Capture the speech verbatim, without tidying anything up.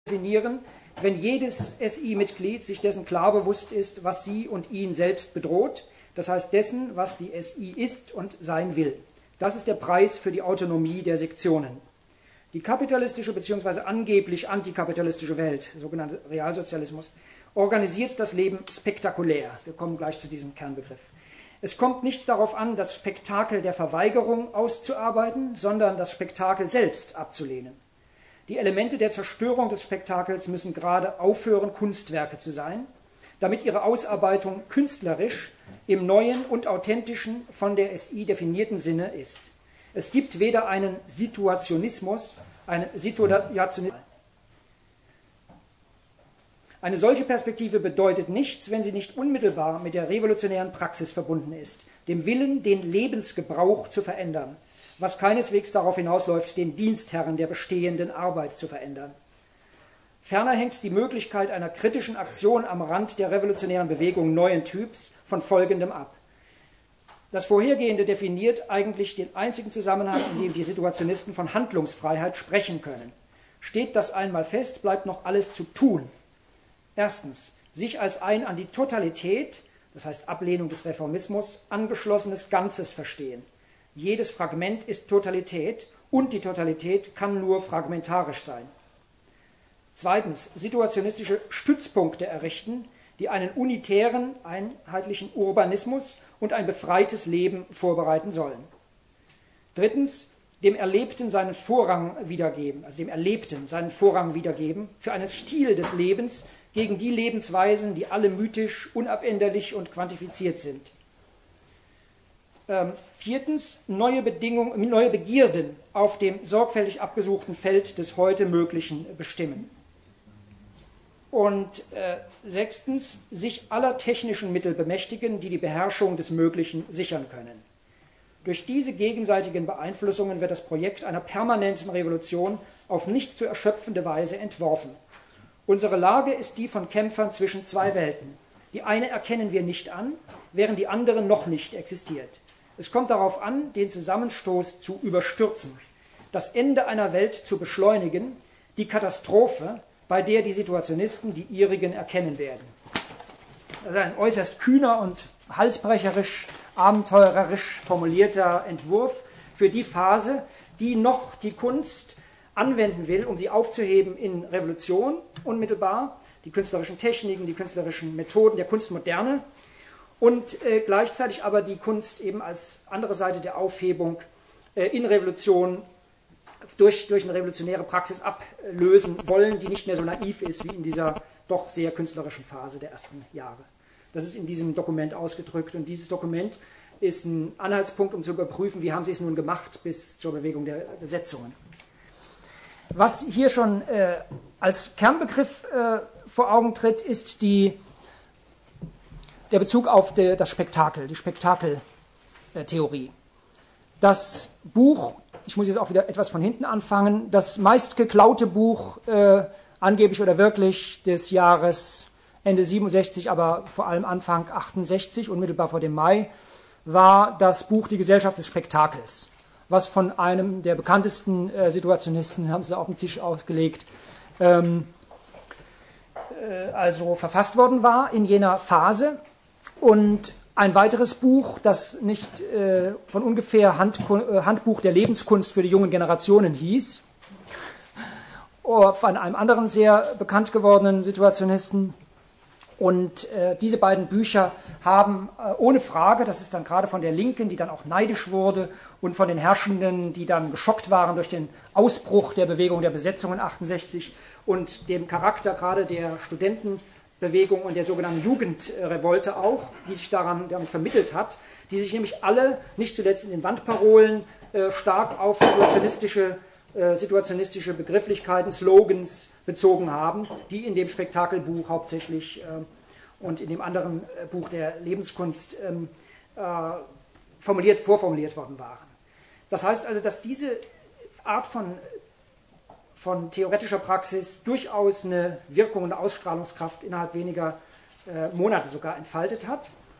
definieren, wenn jedes S I-Mitglied sich dessen klar bewusst ist, was sie und ihn selbst bedroht, das heißt dessen, was die S I ist und sein will. Das ist der Preis für die Autonomie der Sektionen. Die kapitalistische bzw. angeblich antikapitalistische Welt, sogenannte Realsozialismus, organisiert das Leben spektakulär. Wir kommen gleich zu diesem Kernbegriff. Es kommt nicht darauf an, das Spektakel der Verweigerung auszuarbeiten, sondern das Spektakel selbst abzulehnen. Die Elemente der Zerstörung des Spektakels müssen gerade aufhören, Kunstwerke zu sein, damit ihre Ausarbeitung künstlerisch im neuen und authentischen, von der S I definierten Sinne ist. Es gibt weder einen Situationismus, einen Situationismus. Eine solche Perspektive bedeutet nichts, wenn sie nicht unmittelbar mit der revolutionären Praxis verbunden ist, dem Willen, den Lebensgebrauch zu verändern, was keineswegs darauf hinausläuft, den Dienstherren der bestehenden Arbeit zu verändern. Ferner hängt die Möglichkeit einer kritischen Aktion am Rand der revolutionären Bewegung neuen Typs von Folgendem ab. Das Vorhergehende definiert eigentlich den einzigen Zusammenhang, in dem die Situationisten von Handlungsfreiheit sprechen können. Steht das einmal fest, bleibt noch alles zu tun. Erstens, sich als ein an die Totalität, das heißt Ablehnung des Reformismus, angeschlossenes Ganzes verstehen. Jedes Fragment ist Totalität und die Totalität kann nur fragmentarisch sein. Zweitens, situationistische Stützpunkte errichten, die einen unitären, einheitlichen Urbanismus und ein befreites Leben vorbereiten sollen. Drittens, dem Erlebten seinen Vorrang wiedergeben, also dem Erlebten seinen Vorrang wiedergeben für einen Stil des Lebens gegen die Lebensweisen, die alle mythisch, unabänderlich und quantifiziert sind. Ähm, viertens, neue Bedingungen, neue Begierden auf dem sorgfältig abgesuchten Feld des heute Möglichen bestimmen. Und äh, sechstens, sich aller technischen Mittel bemächtigen, die die Beherrschung des Möglichen sichern können. Durch diese gegenseitigen Beeinflussungen wird das Projekt einer permanenten Revolution auf nicht zu erschöpfende Weise entworfen. Unsere Lage ist die von Kämpfern zwischen zwei Welten. Die eine erkennen wir nicht an, während die andere noch nicht existiert. Es kommt darauf an, den Zusammenstoß zu überstürzen, das Ende einer Welt zu beschleunigen, die Katastrophe, bei der die Situationisten die ihrigen erkennen werden. Das ist ein äußerst kühner und halsbrecherisch, abenteurerisch formulierter Entwurf für die Phase, die noch die Kunst anwenden will, um sie aufzuheben in Revolution unmittelbar, die künstlerischen Techniken, die künstlerischen Methoden der Kunstmoderne und äh, gleichzeitig aber die Kunst eben als andere Seite der Aufhebung äh, in Revolution durch, durch eine revolutionäre Praxis ablösen wollen, die nicht mehr so naiv ist wie in dieser doch sehr künstlerischen Phase der ersten Jahre. Das ist in diesem Dokument ausgedrückt und dieses Dokument ist ein Anhaltspunkt, um zu überprüfen, wie haben sie es nun gemacht bis zur Bewegung der Besetzungen. Was hier schon äh, als Kernbegriff äh, vor Augen tritt, ist die, der Bezug auf de, das Spektakel, die Spektakeltheorie. Das Buch, ich muss jetzt auch wieder etwas von hinten anfangen, das meistgeklaute Buch, äh, angeblich oder wirklich, des Jahres Ende siebenundsechzig, aber vor allem Anfang achtundsechzig, unmittelbar vor dem Mai, war das Buch Die Gesellschaft des Spektakels, was von einem der bekanntesten äh, Situationisten, haben sie auf dem Tisch ausgelegt, ähm, äh, also verfasst worden war in jener Phase. Und ein weiteres Buch, das nicht äh, von ungefähr Handku- äh, Handbuch der Lebenskunst für die jungen Generationen hieß, von einem anderen sehr bekannt gewordenen Situationisten. Und äh, diese beiden Bücher haben äh, ohne Frage, das ist dann gerade von der Linken, die dann auch neidisch wurde, und von den Herrschenden, die dann geschockt waren durch den Ausbruch der Bewegung der Besetzung in achtundsechzig und dem Charakter gerade der Studentenbewegung und der sogenannten Jugendrevolte auch, die sich daran damit vermittelt hat, die sich nämlich alle, nicht zuletzt in den Wandparolen, äh, stark auf situationistische, äh, situationistische Begrifflichkeiten, Slogans bezogen haben, die in dem Spektakelbuch hauptsächlich äh, und in dem anderen äh, Buch der Lebenskunst ähm, äh, formuliert, vorformuliert worden waren. Das heißt also, dass diese Art von, von theoretischer Praxis durchaus eine Wirkung und eine Ausstrahlungskraft innerhalb weniger äh, Monate sogar entfaltet hat.